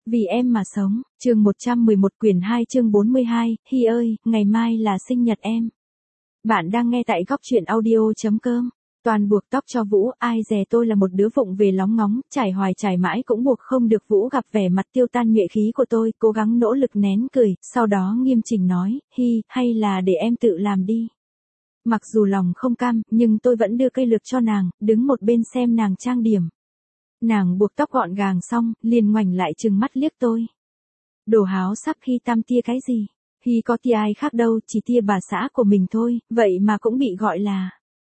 Vì em mà sống, chương 111 quyển 2 chương 42, Hy ơi, ngày mai là sinh nhật em. Bạn đang nghe tại góc truyện audio.com. Toàn buộc tóc cho Vũ, ai dè tôi là một đứa vụng về lóng ngóng, trải hoài trải mãi cũng buộc không được. Vũ gặp vẻ mặt tiêu tan nhuệ khí của tôi, cố gắng nỗ lực nén cười, sau đó nghiêm chỉnh nói, Hy, hay là để em tự làm đi. Mặc dù lòng không cam, nhưng tôi vẫn đưa cây lược cho nàng, đứng một bên xem nàng trang điểm. Nàng buộc tóc gọn gàng xong, liền ngoảnh lại trừng mắt liếc tôi. Đồ háo sắc Hy tam tia cái gì? Hy có tia ai khác đâu, chỉ tia bà xã của mình thôi, vậy mà cũng bị gọi là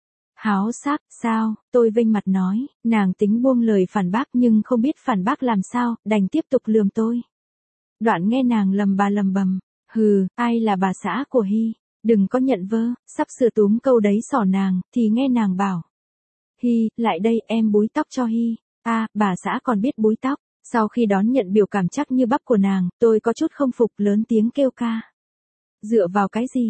háo sắc, sao? Tôi vênh mặt nói, nàng tính buông lời phản bác nhưng không biết phản bác làm sao, đành tiếp tục lườm tôi. Đoạn nghe nàng lầm bầm, hừ, ai là bà xã của Hy? Đừng có nhận vơ, sắp sửa túm câu đấy xỏ nàng, thì nghe nàng bảo. Hy, lại đây em búi tóc cho Hy. À, bà xã còn biết búi tóc. Sau khi đón nhận biểu cảm chắc như bắp của nàng, tôi có chút không phục lớn tiếng kêu ca. Dựa vào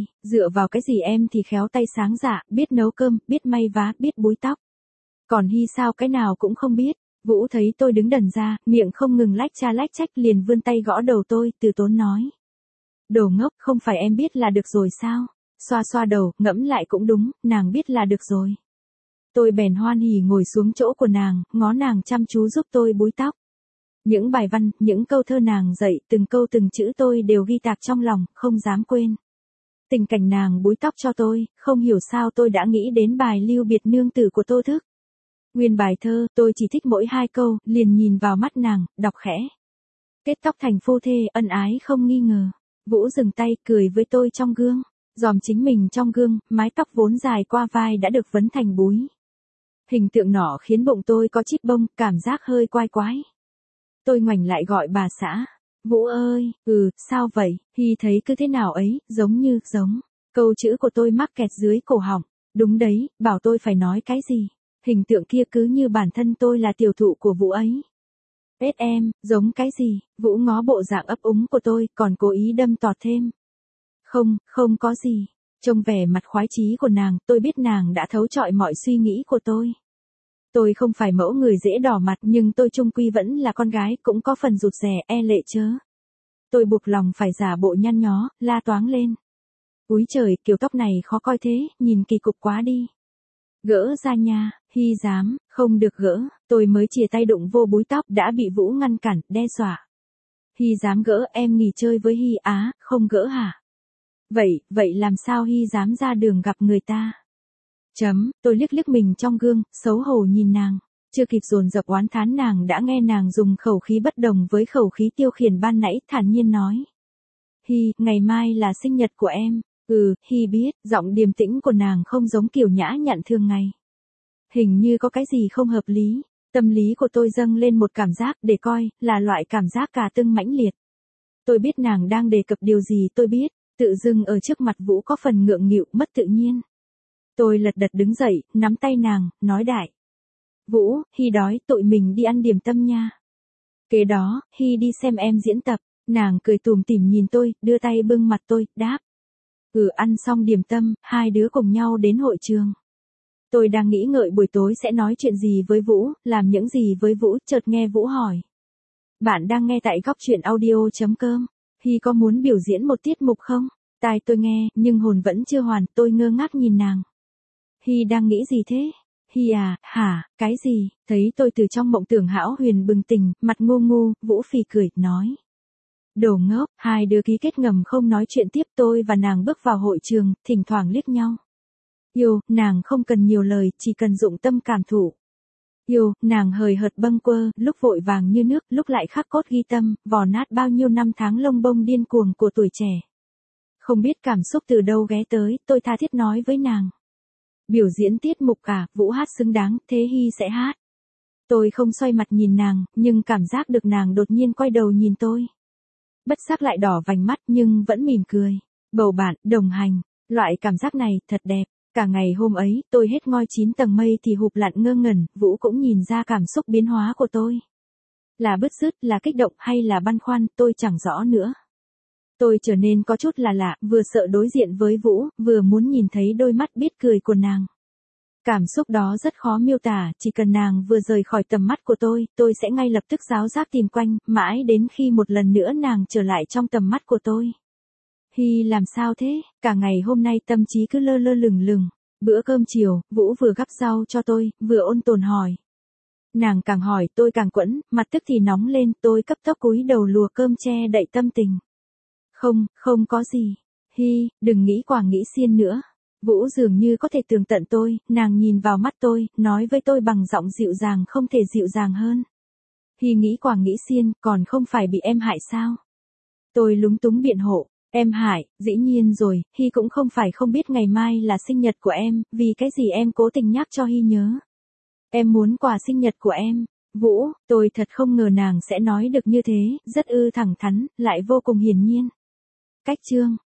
cái gì em thì khéo tay sáng dạ, biết nấu cơm, biết may vá, biết búi tóc. Còn Hy sao cái nào cũng không biết. Vũ thấy tôi đứng đần ra, miệng không ngừng lách trách liền vươn tay gõ đầu tôi, từ tốn nói. Đồ ngốc, không phải em biết là được rồi sao? Xoa đầu, ngẫm lại cũng đúng, nàng biết là được rồi. Tôi bèn hoan hỉ ngồi xuống chỗ của nàng, ngó nàng chăm chú giúp tôi búi tóc. Những bài văn, những câu thơ nàng dạy, từng câu từng chữ tôi đều ghi tạc trong lòng, không dám quên. Tình cảnh nàng búi tóc cho tôi, không hiểu sao tôi đã nghĩ đến bài Lưu Biệt Nương Tử của Tô Thức. Nguyên bài thơ, tôi chỉ thích mỗi 2 câu, liền nhìn vào mắt nàng, đọc khẽ. Kết tóc thành phu thê, ân ái không nghi ngờ. Vũ dừng tay, cười với tôi trong gương. Dòm chính mình trong gương, mái tóc vốn dài qua vai đã được vấn thành búi. Hình tượng nọ khiến bụng tôi có chít bông, cảm giác hơi quái quái. Tôi ngoảnh lại gọi bà xã. Vũ ơi, sao vậy? Hy thấy cứ thế nào ấy, giống. Câu chữ của tôi mắc kẹt dưới cổ họng. Đúng đấy, bảo tôi phải nói cái gì? Hình tượng kia cứ như bản thân tôi là tiểu thụ của Vũ ấy. Ết em, giống cái gì? Vũ ngó bộ dạng ấp úng của tôi, còn cố ý đâm tọt thêm. Không có gì. Trông vẻ mặt khoái chí của nàng, tôi biết nàng đã thấu trọi mọi suy nghĩ của tôi. Tôi không phải mẫu người dễ đỏ mặt nhưng tôi chung quy vẫn là con gái, cũng có phần rụt rè, e lệ chớ. Tôi buộc lòng phải giả bộ nhăn nhó, la toáng lên. Úi trời, kiểu tóc này khó coi thế, nhìn kỳ cục quá đi. Gỡ ra nha, Hy dám, không được gỡ, tôi mới chìa tay đụng vô búi tóc đã bị Vũ ngăn cản, đe dọa. Hy dám gỡ, em nghỉ chơi với Hy á, không gỡ hả? Vậy làm sao Hy dám ra đường gặp người ta? Tôi liếc mình trong gương, xấu hổ nhìn nàng. Chưa kịp dồn dập oán thán nàng đã nghe nàng dùng khẩu khí bất đồng với khẩu khí tiêu khiển ban nãy, thản nhiên nói. Hy, ngày mai là sinh nhật của em. Hy biết, giọng điềm tĩnh của nàng không giống kiểu nhã nhặn thường ngày. Hình như có cái gì không hợp lý. Tâm lý của tôi dâng lên một cảm giác để coi, là loại cảm giác cà tưng mãnh liệt. Tôi biết nàng đang đề cập điều gì tôi biết, tự dưng ở trước mặt Vũ có phần ngượng nghịu, mất tự nhiên. Tôi lật đật đứng dậy, nắm tay nàng, nói đại. Vũ, Hy đói, tụi mình đi ăn điểm tâm nha. Kế đó, Hy đi xem em diễn tập, nàng cười tủm tỉm nhìn tôi, đưa tay bưng mặt tôi, đáp. Ăn xong điểm tâm, 2 đứa cùng nhau đến hội trường. Tôi đang nghĩ ngợi buổi tối sẽ nói chuyện gì với Vũ, làm những gì với Vũ, chợt nghe Vũ hỏi. Bạn đang nghe tại góc truyện audio.com. Hy có muốn biểu diễn một tiết mục không? Tai tôi nghe, nhưng hồn vẫn chưa hoàn, tôi ngơ ngác nhìn nàng. Hy đang nghĩ gì thế? Hy à, hả, cái gì? Thấy tôi từ trong mộng tưởng hão huyền bừng tỉnh, mặt ngu, Vũ phì cười, nói. Đồ ngốc, 2 đứa ký kết ngầm không nói chuyện tiếp. Tôi và nàng bước vào hội trường, thỉnh thoảng liếc nhau. Nàng không cần nhiều lời, chỉ cần dụng tâm cảm thụ. Nàng hời hợt bâng quơ, lúc vội vàng như nước, lúc lại khắc cốt ghi tâm, vò nát bao nhiêu năm tháng lông bông điên cuồng của tuổi trẻ. Không biết cảm xúc từ đâu ghé tới, tôi tha thiết nói với nàng. Biểu diễn tiết mục à, Vũ hát xứng đáng, thế Hy sẽ hát. Tôi không xoay mặt nhìn nàng, nhưng cảm giác được nàng đột nhiên quay đầu nhìn tôi. Bất giác lại đỏ vành mắt nhưng vẫn mỉm cười. Bầu bạn, đồng hành, loại cảm giác này thật đẹp. Cả ngày hôm ấy, tôi hết ngoi 9 tầng mây thì hụp lặn ngơ ngẩn, Vũ cũng nhìn ra cảm xúc biến hóa của tôi. Là bứt rứt, là kích động hay là băn khoăn, tôi chẳng rõ nữa. Tôi trở nên có chút là lạ, vừa sợ đối diện với Vũ, vừa muốn nhìn thấy đôi mắt biết cười của nàng. Cảm xúc đó rất khó miêu tả, chỉ cần nàng vừa rời khỏi tầm mắt của tôi sẽ ngay lập tức ráo rác tìm quanh, mãi đến khi một lần nữa nàng trở lại trong tầm mắt của tôi. Hi làm sao thế, cả ngày hôm nay tâm trí cứ lơ lơ lửng lửng. Bữa cơm chiều, Vũ vừa gắp rau cho tôi, vừa ôn tồn hỏi. Nàng càng hỏi tôi càng quẫn, mặt tức thì nóng lên, tôi cấp tốc cúi đầu lùa cơm che đậy tâm tình. Không có gì. Hi, đừng nghĩ quả nghĩ xiên nữa. Vũ dường như có thể tường tận tôi, nàng nhìn vào mắt tôi, nói với tôi bằng giọng dịu dàng không thể dịu dàng hơn. Hi nghĩ quả nghĩ xiên, còn không phải bị em hại sao? Tôi lúng túng biện hộ, em hại, dĩ nhiên rồi, Hi cũng không phải không biết ngày mai là sinh nhật của em, vì cái gì em cố tình nhắc cho Hi nhớ. Em muốn quà sinh nhật của em. Vũ, tôi thật không ngờ nàng sẽ nói được như thế, rất thẳng thắn, lại vô cùng hiển nhiên. Cách chương